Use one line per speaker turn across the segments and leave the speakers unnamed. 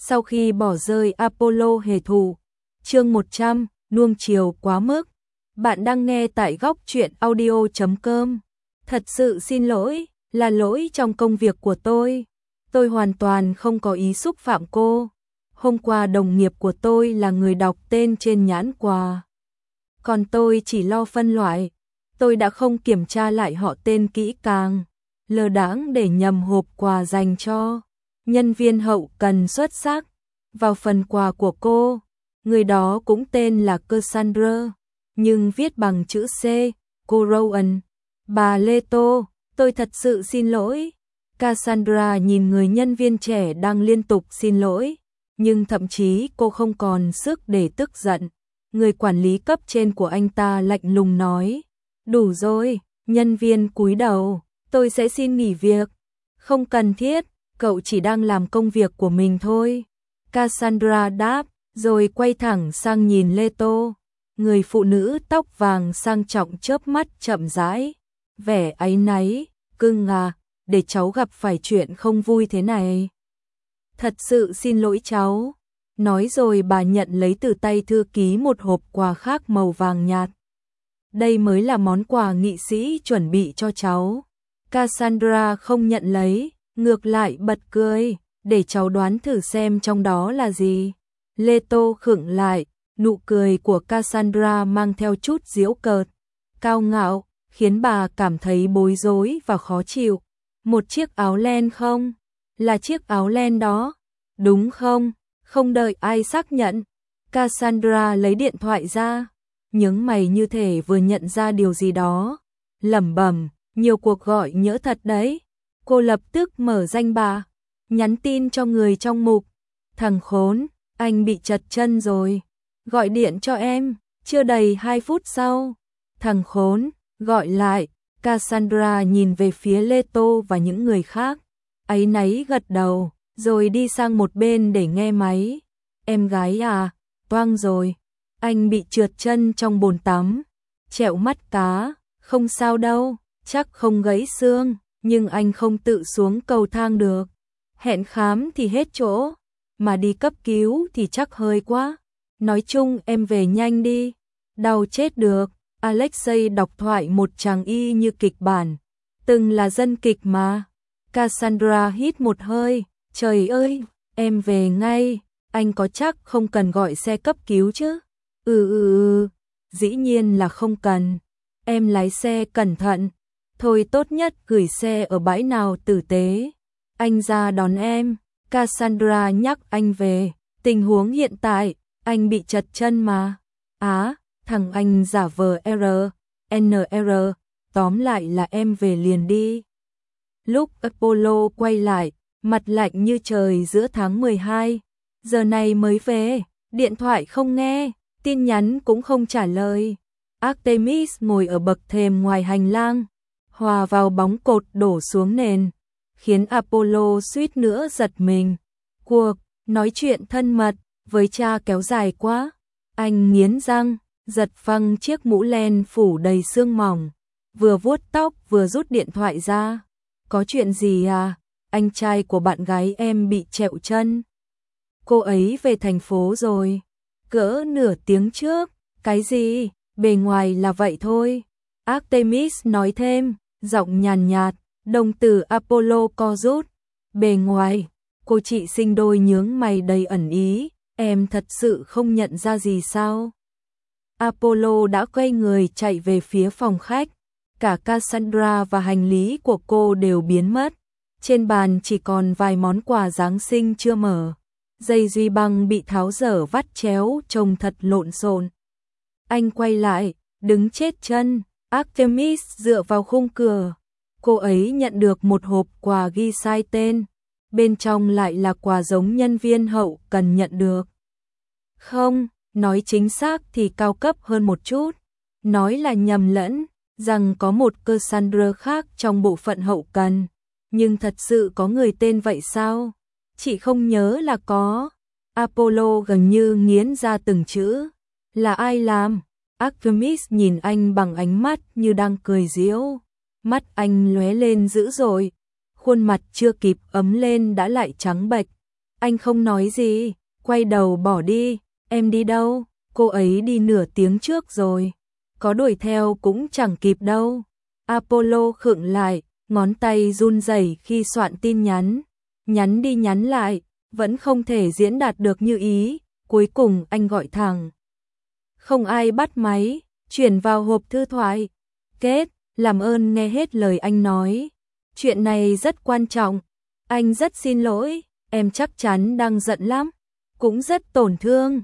sau khi bỏ rơi Apollo hề thù. Chương 100, nuông chiều quá mức. Bạn đang nghe tại góc truyện audio.com. Thật sự xin lỗi, là lỗi trong công việc của tôi. Tôi hoàn toàn không có ý xúc phạm cô. Hôm qua đồng nghiệp của tôi là người đọc tên trên nhãn quà. Còn tôi chỉ lo phân loại. Tôi đã không kiểm tra lại họ tên kỹ càng. Lơ đãng để nhầm hộp quà dành cho nhân viên hậu cần xuất sắc. Vào phần quà của cô, người đó cũng tên là Cassandra, nhưng viết bằng chữ C, cô Rowan. Bà Leto, tôi thật sự xin lỗi. Cassandra nhìn người nhân viên trẻ đang liên tục xin lỗi, nhưng thậm chí cô không còn sức để tức giận. Người quản lý cấp trên của anh ta lạnh lùng nói, đủ rồi, nhân viên cúi đầu, tôi sẽ xin nghỉ việc. Không cần thiết, cậu chỉ đang làm công việc của mình thôi. Cassandra đáp, rồi quay thẳng sang nhìn Leto. Người phụ nữ tóc vàng sang trọng chớp mắt chậm rãi, vẻ áy náy, cưng à, để cháu gặp phải chuyện không vui thế này. Thật sự xin lỗi cháu. Nói rồi bà nhận lấy từ tay thư ký một hộp quà khác màu vàng nhạt. Đây mới là món quà nghị sĩ chuẩn bị cho cháu. Cassandra không nhận lấy, ngược lại bật cười, để cháu đoán thử xem trong đó là gì. Leto khựng lại, nụ cười của Cassandra mang theo chút giễu cợt, cao ngạo, khiến bà cảm thấy bối rối và khó chịu. Một chiếc áo len không? Là chiếc áo len đó, đúng không? Không đợi ai xác nhận, Cassandra lấy điện thoại ra, nhướng mày như thể vừa nhận ra điều gì đó, lẩm bẩm, nhiều cuộc gọi nhỡ thật đấy. Cô lập tức mở danh bạ, nhắn tin cho người trong mục, thằng khốn, anh bị trật chân rồi, gọi điện cho em. Chưa đầy 2 phút sau, thằng khốn, gọi lại. Cassandra nhìn về phía Leto và những người khác, áy náy gật đầu, rồi đi sang một bên để nghe máy. Em gái à, toang rồi, anh bị trượt chân trong bồn tắm, trẹo mắt cá, không sao đâu, chắc không gãy xương, nhưng anh không tự xuống cầu thang được. Hẹn khám thì hết chỗ, mà đi cấp cứu thì chắc hơi quá. Nói chung em về nhanh đi, đau chết được. Alexei đọc thoại một chàng y như kịch bản, từng là dân kịch mà. Cassandra hít một hơi, trời ơi, em về ngay, anh có chắc không cần gọi xe cấp cứu chứ? Dĩ nhiên là không cần, em lái xe cẩn thận, thôi tốt nhất gửi xe ở bãi nào tử tế, anh ra đón em. Cassandra nhắc anh về, tình huống hiện tại, anh bị trật chân mà. Thằng anh giả vờ NR, tóm lại là em về liền đi. Lúc Apollo quay lại, mặt lạnh như trời giữa tháng 12, giờ này mới về, điện thoại không nghe, tin nhắn cũng không trả lời. Artemis ngồi ở bậc thềm ngoài hành lang, hòa vào bóng cột đổ xuống nền, khiến Apollo suýt nữa giật mình. Cuộc nói chuyện thân mật với cha kéo dài quá, anh nghiến răng, giật phăng chiếc mũ len phủ đầy sương mỏng, vừa vuốt tóc vừa rút điện thoại ra. Có chuyện gì à? Anh trai của bạn gái em bị trẹo chân. Cô ấy về thành phố rồi. Cỡ nửa tiếng trước. Cái gì? Bề ngoài là vậy thôi. Artemis nói thêm, giọng nhàn nhạt, đồng tử Apollo co rút. Bề ngoài, cô chị sinh đôi nhướng mày đầy ẩn ý, em thật sự không nhận ra gì sao? Apollo đã quay người chạy về phía phòng khách, cả Cassandra và hành lý của cô đều biến mất. Trên bàn chỉ còn vài món quà Giáng sinh chưa mở. Dây duy băng bị tháo dở vắt chéo trông thật lộn xộn. Anh quay lại, đứng chết chân, Artemis dựa vào khung cửa. Cô ấy nhận được một hộp quà ghi sai tên, bên trong lại là quà giống nhân viên hậu cần nhận được. Không, nói chính xác thì cao cấp hơn một chút. Nói là nhầm lẫn, rằng có một Cassandra khác trong bộ phận hậu cần. Nhưng thật sự có người tên vậy sao? Chị không nhớ là có. Apollo gần như nghiến ra từng chữ. Là ai làm? Artemis nhìn anh bằng ánh mắt như đang cười giễu. Mắt anh lóe lên dữ dội. Khuôn mặt chưa kịp ấm lên đã lại trắng bệch. Anh không nói gì, quay đầu bỏ đi. Em đi đâu? Cô ấy đi nửa tiếng trước rồi. Có đuổi theo cũng chẳng kịp đâu. Apollo khựng lại, ngón tay run rẩy khi soạn tin nhắn. Nhắn đi nhắn lại, vẫn không thể diễn đạt được như ý. Cuối cùng anh gọi thẳng. Không ai bắt máy, chuyển vào hộp thư thoại. Kết, làm ơn nghe hết lời anh nói. Chuyện này rất quan trọng. Anh rất xin lỗi, em chắc chắn đang giận lắm. Cũng rất tổn thương.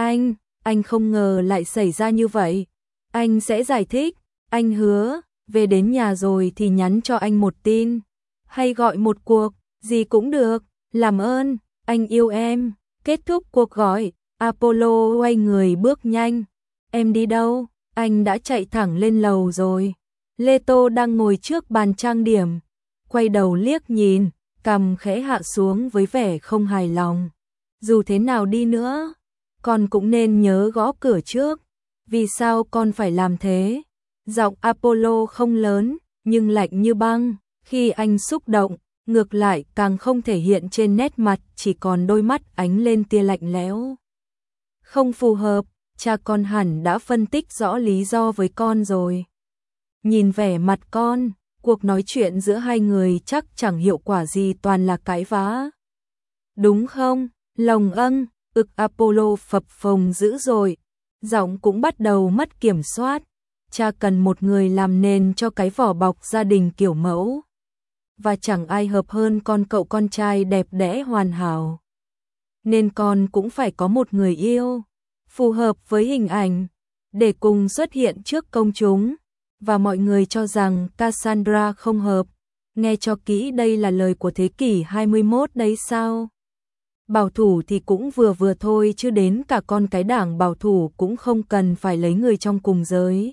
Anh không ngờ lại xảy ra như vậy. Anh sẽ giải thích, anh hứa, về đến nhà rồi thì nhắn cho anh một tin. Hay gọi một cuộc, gì cũng được, làm ơn, anh yêu em. Kết thúc cuộc gọi, Apollo quay người bước nhanh. Em đi đâu? Anh đã chạy thẳng lên lầu rồi. Leto đang ngồi trước bàn trang điểm. Quay đầu liếc nhìn, cằm khẽ hạ xuống với vẻ không hài lòng. Dù thế nào đi nữa, con cũng nên nhớ gõ cửa trước. Vì sao con phải làm thế? Giọng Apollo không lớn, nhưng lạnh như băng. Khi anh xúc động, ngược lại càng không thể hiện trên nét mặt, chỉ còn đôi mắt ánh lên tia lạnh lẽo. Không phù hợp, cha con hẳn đã phân tích rõ lý do với con rồi. Nhìn vẻ mặt con, cuộc nói chuyện giữa hai người chắc chẳng hiệu quả gì, toàn là cãi vã. Đúng không? Lồng ực Apollo phập phồng dữ dội, giọng cũng bắt đầu mất kiểm soát. Cha cần một người làm nền cho cái vỏ bọc gia đình kiểu mẫu. Và chẳng ai hợp hơn cậu con trai đẹp đẽ hoàn hảo. Nên con cũng phải có một người yêu, phù hợp với hình ảnh, để cùng xuất hiện trước công chúng. Và mọi người cho rằng Cassandra không hợp. Nghe cho kỹ, đây là lời của thế kỷ 21 đấy sao? Bảo thủ thì cũng vừa vừa thôi, chứ đến cả con cái đảng bảo thủ cũng không cần phải lấy người trong cùng giới.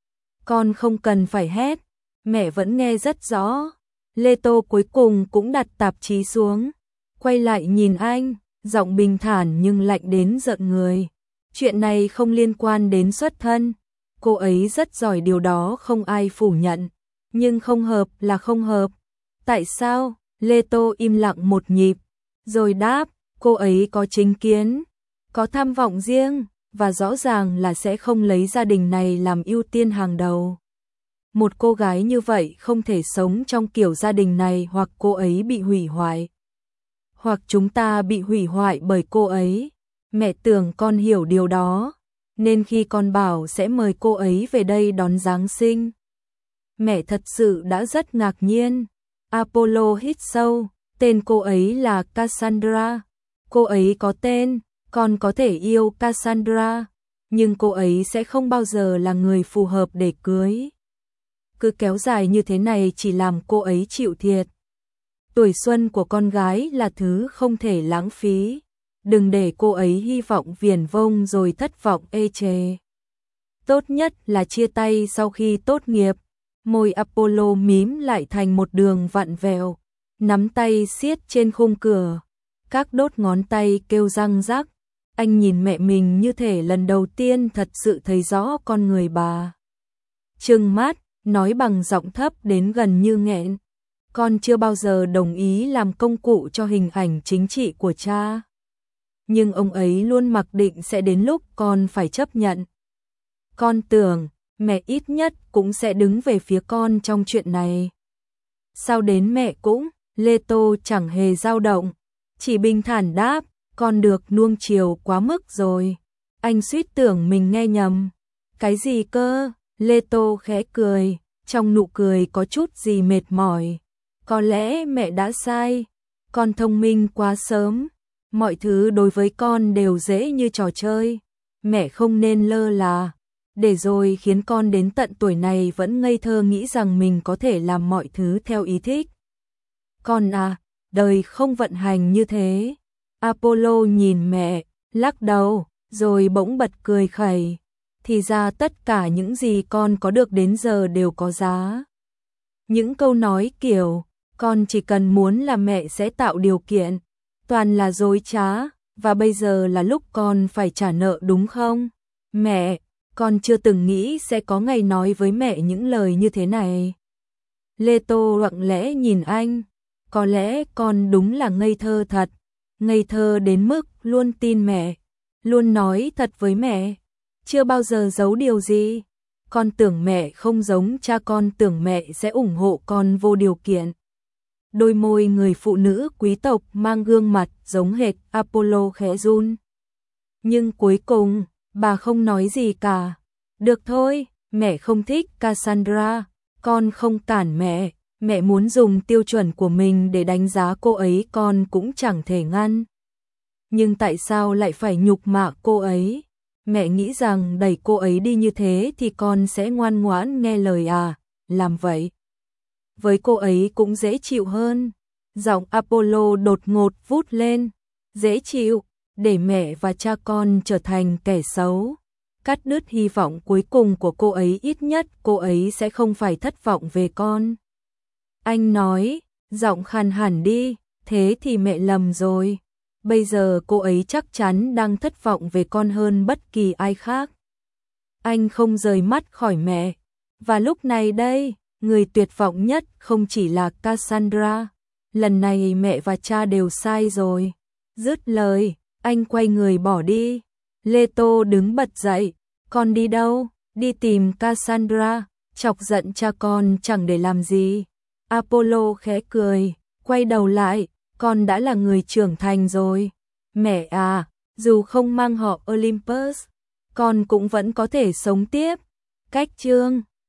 Con không cần phải hét, mẹ vẫn nghe rất rõ. Leto cuối cùng cũng đặt tạp chí xuống, quay lại nhìn anh, giọng bình thản nhưng lạnh đến giận người. Chuyện này không liên quan đến xuất thân. Cô ấy rất giỏi, điều đó không ai phủ nhận. Nhưng không hợp là không hợp. Tại sao? Leto im lặng một nhịp, rồi đáp, cô ấy có chính kiến, có tham vọng riêng, và rõ ràng là sẽ không lấy gia đình này làm ưu tiên hàng đầu. Một cô gái như vậy không thể sống trong kiểu gia đình này, hoặc cô ấy bị hủy hoại, hoặc chúng ta bị hủy hoại bởi cô ấy. Mẹ tưởng con hiểu điều đó, nên khi con bảo sẽ mời cô ấy về đây đón Giáng sinh, mẹ thật sự đã rất ngạc nhiên. Apollo hít sâu, tên cô ấy là Cassandra. Cô ấy có tên, con có thể yêu Cassandra, nhưng cô ấy sẽ không bao giờ là người phù hợp để cưới. Cứ kéo dài như thế này chỉ làm cô ấy chịu thiệt. Tuổi xuân của con gái là thứ không thể lãng phí. Đừng để cô ấy hy vọng viển vông rồi thất vọng ê chề. Tốt nhất là chia tay sau khi tốt nghiệp. Môi Apollo mím lại thành một đường vặn vẹo, nắm tay siết trên khung cửa. Các đốt ngón tay kêu răng rắc. Anh nhìn mẹ mình như thể lần đầu tiên thật sự thấy rõ con người bà. Trừng mắt, nói bằng giọng thấp đến gần như nghẹn. Con chưa bao giờ đồng ý làm công cụ cho hình ảnh chính trị của cha. Nhưng ông ấy luôn mặc định sẽ đến lúc con phải chấp nhận. Con tưởng mẹ ít nhất cũng sẽ đứng về phía con trong chuyện này. Sao đến mẹ cũng? Leto chẳng hề dao động, chỉ bình thản đáp, con được nuông chiều quá mức rồi. Anh suýt tưởng mình nghe nhầm. Cái gì cơ? Leto khẽ cười, trong nụ cười có chút gì mệt mỏi. Có lẽ mẹ đã sai, con thông minh quá sớm. Mọi thứ đối với con đều dễ như trò chơi. Mẹ không nên lơ là, để rồi khiến con đến tận tuổi này vẫn ngây thơ nghĩ rằng mình có thể làm mọi thứ theo ý thích. Con à, đời không vận hành như thế. Apollo nhìn mẹ, lắc đầu, rồi bỗng bật cười khẩy. Thì ra tất cả những gì con có được đến giờ đều có giá. Những câu nói kiểu, con chỉ cần muốn là mẹ sẽ tạo điều kiện, toàn là dối trá, và bây giờ là lúc con phải trả nợ đúng không? Mẹ, con chưa từng nghĩ sẽ có ngày nói với mẹ những lời như thế này. Leto lặng lẽ nhìn anh, có lẽ con đúng là ngây thơ thật. ngây thơ đến mức luôn tin mẹ, luôn nói thật với mẹ, chưa bao giờ giấu điều gì. Con tưởng mẹ không giống cha, con tưởng mẹ sẽ ủng hộ con vô điều kiện. Đôi môi người phụ nữ quý tộc mang gương mặt giống hệt Apollo khẽ run. Nhưng cuối cùng, bà không nói gì cả. Được thôi, mẹ không thích Cassandra, con không cản mẹ. Mẹ muốn dùng tiêu chuẩn của mình để đánh giá cô ấy, con cũng chẳng thể ngăn. Nhưng tại sao lại phải nhục mạ cô ấy? Mẹ nghĩ rằng đẩy cô ấy đi như thế thì con sẽ ngoan ngoãn nghe lời à? Làm vậy với cô ấy cũng dễ chịu hơn. Giọng Apollo đột ngột vút lên. Dễ chịu, để mẹ và cha con trở thành kẻ xấu. Cắt đứt hy vọng cuối cùng của cô ấy, ít nhất cô ấy sẽ không phải thất vọng về con. Anh nói, giọng khàn hẳn đi, thế thì mẹ lầm rồi. Bây giờ cô ấy chắc chắn đang thất vọng về con hơn bất kỳ ai khác. Anh không rời mắt khỏi mẹ. Và lúc này đây, người tuyệt vọng nhất không chỉ là Cassandra. Lần này mẹ và cha đều sai rồi. Dứt lời, anh quay người bỏ đi. Leto đứng bật dậy. Con đi đâu? Đi tìm Cassandra. Chọc giận cha con chẳng để làm gì. Apollo khẽ cười, quay đầu lại. Con đã là người trưởng thành rồi. Mẹ à, dù không mang họ Olympus, con cũng vẫn có thể sống tiếp. Cách chương